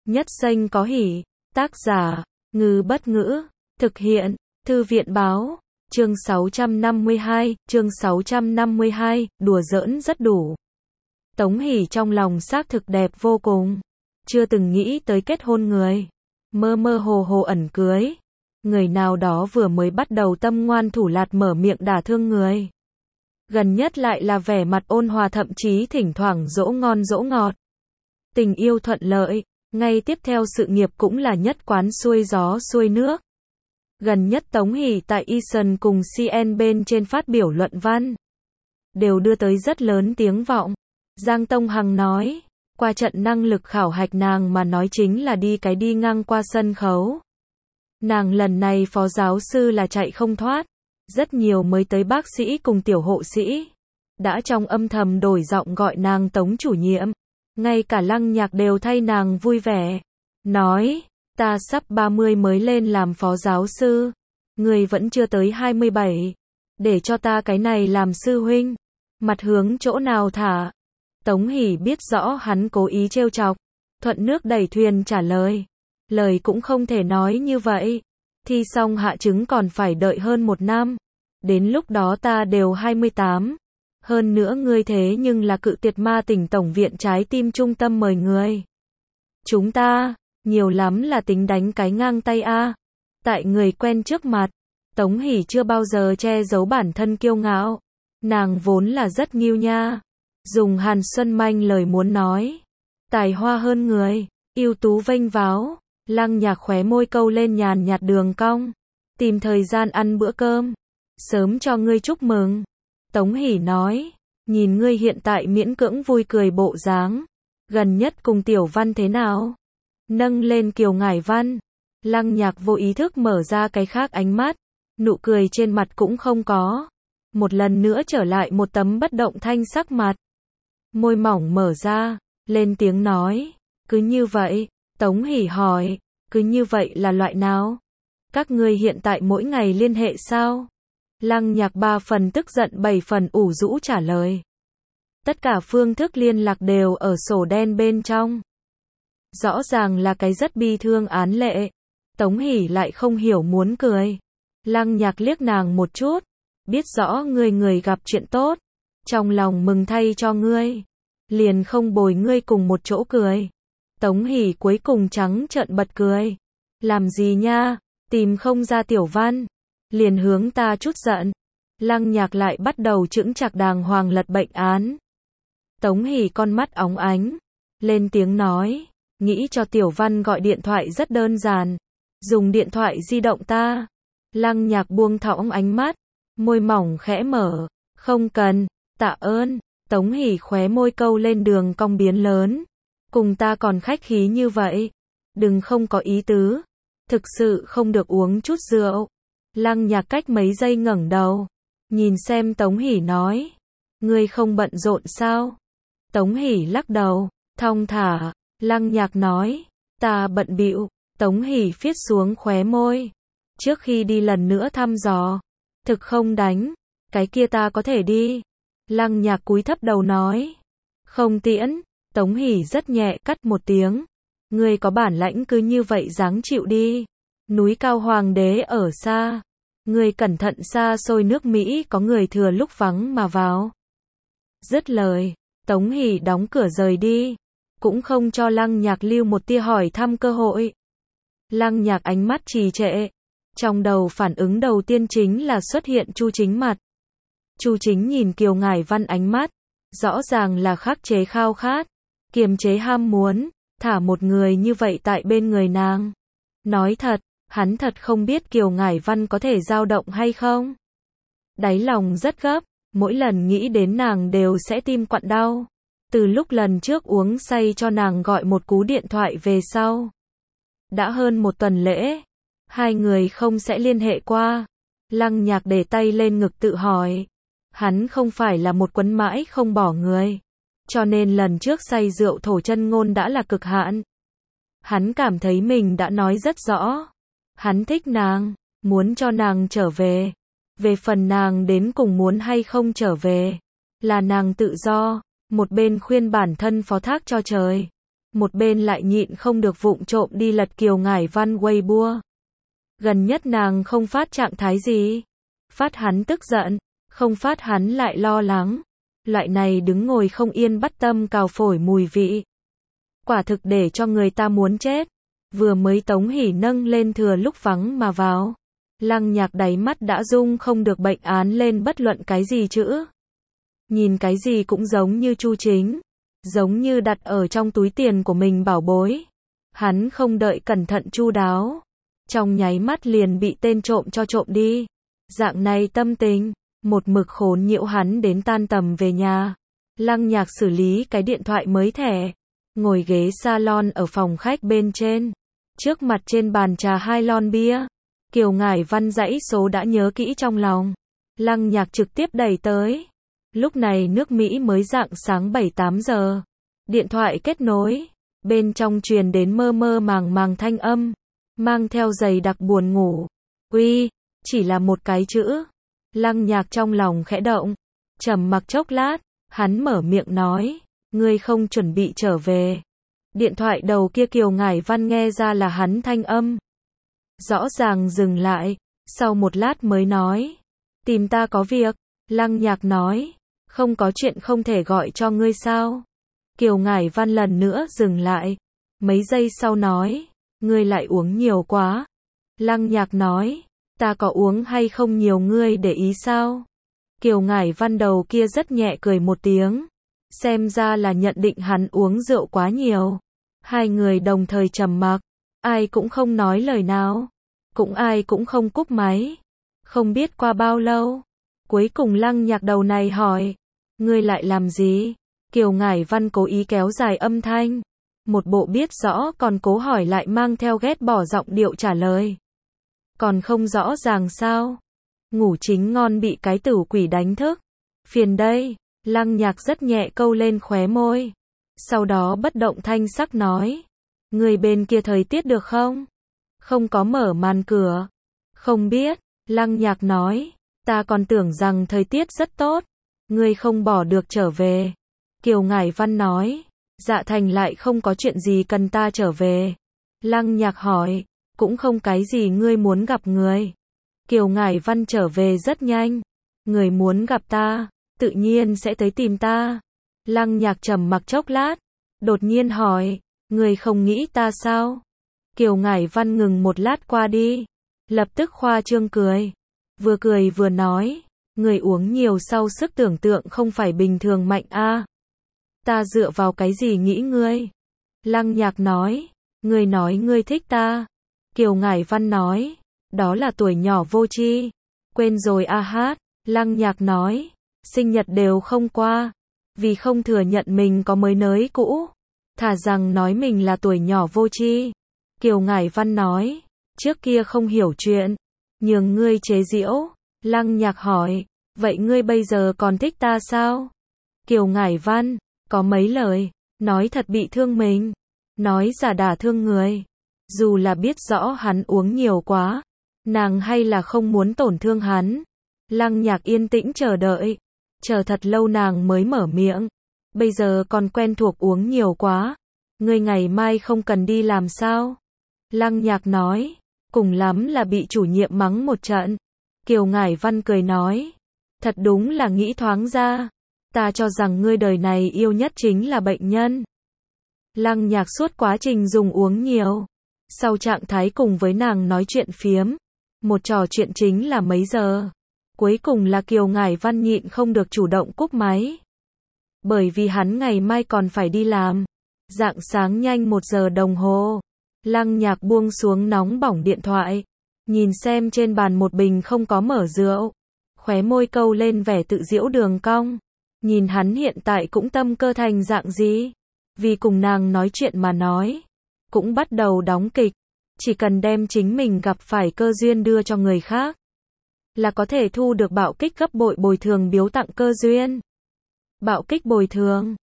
Nhất danh có hỷ. Tác giả, Ngư Bất Ngữ. Thực hiện, Thư viện Báo. Chương 652, đùa giỡn rất đủ. Tống Hỷ trong lòng xác thực đẹp vô cùng. Chưa từng nghĩ tới kết hôn người. Mơ mơ hồ hồ ẩn cưới. Người nào đó vừa mới bắt đầu tâm ngoan thủ lạt mở miệng đả thương người. Gần nhất lại là vẻ mặt ôn hòa, thậm chí thỉnh thoảng dỗ ngon dỗ ngọt. Tình yêu thuận lợi, ngay tiếp theo sự nghiệp cũng là nhất quán xuôi gió xuôi nước. Gần nhất Tống Hỷ tại Eason cùng CN bên trên phát biểu luận văn, đều đưa tới rất lớn tiếng vọng. Giang Tông Hằng nói, qua trận năng lực khảo hạch nàng mà nói chính là đi ngang qua sân khấu. Nàng lần này phó giáo sư là chạy không thoát. Rất nhiều mới tới bác sĩ cùng tiểu hộ sĩ đã trong âm thầm đổi giọng gọi nàng Tống chủ nhiệm. Ngay cả Lăng Nhạc đều thay nàng vui vẻ. Nói, ta sắp 30 mới lên làm phó giáo sư. Người vẫn chưa tới 27. Để cho ta cái này làm sư huynh. Mặt hướng chỗ nào thả? Tống Hỷ biết rõ hắn cố ý trêu chọc. Thuận nước đẩy thuyền trả lời. Lời cũng không thể nói như vậy. Thi xong hạ chứng còn phải đợi hơn 1 năm. Đến lúc đó ta đều 28. Hơn nữa ngươi thế nhưng là cự tuyệt ma tỉnh tổng viện trái tim trung tâm mời người. Chúng ta, nhiều lắm là tính đánh cái ngang tay a. Tại người quen trước mặt, Tống Hỷ chưa bao giờ che giấu bản thân kiêu ngạo. Nàng vốn là rất nghiêu nha. Dùng Hàn Xuân Manh lời muốn nói. Tài hoa hơn người, ưu tú vênh váo. Lăng Nhạc khóe môi câu lên nhàn nhạt đường cong. Tìm thời gian ăn bữa cơm. Sớm cho ngươi chúc mừng. Tống Hỷ nói. Nhìn ngươi hiện tại miễn cưỡng vui cười bộ dáng. Gần nhất cùng Tiểu Văn thế nào? Nâng lên Kiều Ngải Văn. Lăng Nhạc vô ý thức mở ra cái khác ánh mắt. Nụ cười trên mặt cũng không có. Một lần nữa trở lại một tấm bất động thanh sắc mặt. Môi mỏng mở ra. Lên tiếng nói. Cứ như vậy. Tống Hỷ hỏi, cứ như vậy là loại nào? Các ngươi hiện tại mỗi ngày liên hệ sao? Lăng Nhạc 3 phần tức giận 7 phần ủ rũ trả lời. Tất cả phương thức liên lạc đều ở sổ đen bên trong. Rõ ràng là cái rất bi thương án lệ. Tống Hỷ lại không hiểu muốn cười. Lăng Nhạc liếc nàng một chút. Biết rõ người gặp chuyện tốt. Trong lòng mừng thay cho ngươi. Liền không bồi ngươi cùng một chỗ cười. Tống Hỷ cuối cùng trắng trợn bật cười. Làm gì nha, tìm không ra Tiểu Văn. Liền hướng ta chút giận. Lăng Nhạc lại bắt đầu chững chạc đàng hoàng lật bệnh án. Tống Hỷ con mắt óng ánh. Lên tiếng nói. Nghĩ cho Tiểu Văn gọi điện thoại rất đơn giản. Dùng điện thoại di động ta. Lăng Nhạc buông thõng ánh mắt. Môi mỏng khẽ mở. Không cần, tạ ơn. Tống Hỷ khóe môi câu lên đường cong biến lớn. Cùng ta còn khách khí như vậy. Đừng không có ý tứ. Thực sự không được uống chút rượu. Lăng Nhạc cách mấy giây ngẩng đầu. Nhìn xem Tống Hỷ nói. Ngươi không bận rộn sao? Tống Hỷ lắc đầu. Thong thả. Lăng Nhạc nói. Ta bận bịu. Tống Hỷ phiết xuống khóe môi. Trước khi đi lần nữa thăm dò. Thực không đánh. Cái kia ta có thể đi. Lăng Nhạc cúi thấp đầu nói. Không tiễn. Tống Hỷ rất nhẹ cắt một tiếng. Ngươi có bản lãnh cứ như vậy dáng chịu đi. Núi cao hoàng đế ở xa. Ngươi cẩn thận xa xôi nước Mỹ có người thừa lúc vắng mà vào. Dứt lời, Tống Hỷ đóng cửa rời đi. Cũng không cho Lăng Nhạc lưu một tia hỏi thăm cơ hội. Lăng Nhạc ánh mắt trì trệ. Trong đầu phản ứng đầu tiên chính là xuất hiện Chu Chính mặt. Chu Chính nhìn Kiều Ngải Văn ánh mắt. Rõ ràng là khắc chế khao khát. Kiềm chế ham muốn, thả một người như vậy tại bên người nàng. Nói thật, hắn thật không biết Kiều Ngải Văn có thể dao động hay không. Đáy lòng rất gấp, mỗi lần nghĩ đến nàng đều sẽ tim quặn đau. Từ lúc lần trước uống say cho nàng gọi một cú điện thoại về sau. Đã hơn 1 tuần lễ, hai người không sẽ liên hệ qua. Lăng Nhạc để tay lên ngực tự hỏi. Hắn không phải là một quấn mãi không bỏ người. Cho nên lần trước say rượu thổ chân ngôn đã là cực hạn. Hắn cảm thấy mình đã nói rất rõ. Hắn thích nàng, muốn cho nàng trở về. Về phần nàng đến cùng muốn hay không trở về, là nàng tự do. Một bên khuyên bản thân phó thác cho trời. một bên lại nhịn không được vụng trộm đi lật Kiều Ngải Văn Weibo. Gần nhất nàng không phát trạng thái gì. Phát hắn tức giận, không phát hắn lại lo lắng. Loại này đứng ngồi không yên bắt tâm cào phổi mùi vị. Quả thực để cho người ta muốn chết. Vừa mới Tống Hỷ nâng lên thừa lúc vắng mà vào. Lăng Nhạc đáy mắt đã rung không được bệnh án lên bất luận cái gì chữ. Nhìn cái gì cũng giống như Chu Chính. Giống như đặt ở trong túi tiền của mình bảo bối. Hắn không đợi cẩn thận chu đáo. Trong nháy mắt liền bị tên trộm cho trộm đi. Dạng này tâm tình, một mực khốn nhiễu hắn đến tan tầm về nhà. Lăng Nhạc xử lý cái điện thoại mới thẻ. Ngồi ghế salon ở phòng khách bên trên. Trước mặt trên bàn trà 2 lon bia. Kiều Ngải Văn dãy số đã nhớ kỹ trong lòng. Lăng Nhạc trực tiếp đẩy tới. Lúc này nước Mỹ mới rạng sáng 7-8 giờ. Điện thoại kết nối. Bên trong truyền đến mơ mơ màng màng thanh âm. Mang theo dày đặc buồn ngủ. Uy, chỉ là một cái chữ. Lăng Nhạc trong lòng khẽ động. Trầm mặc chốc lát. Hắn mở miệng nói. Ngươi không chuẩn bị trở về. Điện thoại đầu kia Kiều Ngải Văn nghe ra là hắn thanh âm. Rõ ràng dừng lại. Sau một lát mới nói. Tìm ta có việc. Lăng Nhạc nói. Không có chuyện không thể gọi cho ngươi sao? Kiều Ngải Văn lần nữa dừng lại. Mấy giây sau nói. Ngươi lại uống nhiều quá. Lăng Nhạc nói. Ta có uống hay không nhiều ngươi để ý sao? Kiều Ngải Văn đầu kia rất nhẹ cười một tiếng. Xem ra là nhận định hắn uống rượu quá nhiều. Hai người đồng thời trầm mặc. Ai cũng không nói lời nào. Cũng ai cũng không cúp máy. Không biết qua bao lâu. Cuối cùng Lăng Nhạc đầu này hỏi. Ngươi lại làm gì? Kiều Ngải Văn cố ý kéo dài âm thanh. Một bộ biết rõ còn cố hỏi lại mang theo ghét bỏ giọng điệu trả lời. Còn không rõ ràng sao? Ngủ chính ngon bị cái tử quỷ đánh thức. Phiền đây. Lăng Nhạc rất nhẹ câu lên khóe môi. Sau đó bất động thanh sắc nói. Người bên kia thời tiết được không? Không có mở màn cửa. Không biết. Lăng Nhạc nói. Ta còn tưởng rằng thời tiết rất tốt. Ngươi không bỏ được trở về. Kiều Ngải Văn nói. Dạ thành lại không có chuyện gì cần ta trở về. Lăng Nhạc hỏi. Cũng không cái gì ngươi muốn gặp người. Kiều Ngải Văn trở về rất nhanh. Người muốn gặp ta, tự nhiên sẽ tới tìm ta. Lăng Nhạc trầm mặc chốc lát. Đột nhiên hỏi. Người không nghĩ ta sao? Kiều Ngải Văn ngừng một lát qua đi. Lập tức khoa trương cười. Vừa cười vừa nói. Người uống nhiều sau sức tưởng tượng không phải bình thường mạnh a. Ta dựa vào cái gì nghĩ ngươi? Lăng Nhạc nói. Ngươi nói ngươi thích ta. Kiều Ngải Văn nói. Đó là tuổi nhỏ vô tri. Quên rồi a hát. Lăng Nhạc nói. Sinh nhật đều không qua. Vì không thừa nhận mình có mới nới cũ. Thà rằng nói mình là tuổi nhỏ vô tri. Kiều Ngải Văn nói. Trước kia không hiểu chuyện. Nhường ngươi chế giễu. Lăng Nhạc hỏi. Vậy ngươi bây giờ còn thích ta sao? Kiều Ngải Văn. Có mấy lời. Nói thật bị thương mình. Nói giả đả thương người. Dù là biết rõ hắn uống nhiều quá. Nàng hay là không muốn tổn thương hắn. Lăng Nhạc yên tĩnh chờ đợi. Chờ thật lâu nàng mới mở miệng. Bây giờ còn quen thuộc uống nhiều quá. Ngươi ngày mai không cần đi làm sao? Lăng Nhạc nói. Cùng lắm là bị chủ nhiệm mắng một trận. Kiều Ngải Văn cười nói. Thật đúng là nghĩ thoáng ra. Ta cho rằng ngươi đời này yêu nhất chính là bệnh nhân. Lăng Nhạc suốt quá trình dùng uống nhiều. Sau trạng thái cùng với nàng nói chuyện phiếm. Một trò chuyện chính là mấy giờ. Cuối cùng là Kiều Ngải Văn nhịn không được chủ động cúp máy. Bởi vì hắn ngày mai còn phải đi làm. Rạng sáng nhanh 1 giờ đồng hồ. Lăng Nhạc buông xuống nóng bỏng điện thoại. Nhìn xem trên bàn một bình không có mở rượu. Khóe môi câu lên vẻ tự giễu đường cong. Nhìn hắn hiện tại cũng tâm cơ thành dạng gì. Vì cùng nàng nói chuyện mà nói. Cũng bắt đầu đóng kịch. Chỉ cần đem chính mình gặp phải cơ duyên đưa cho người khác. Là có thể thu được bạo kích gấp bội bồi thường biếu tặng cơ duyên. Bạo kích bồi thường.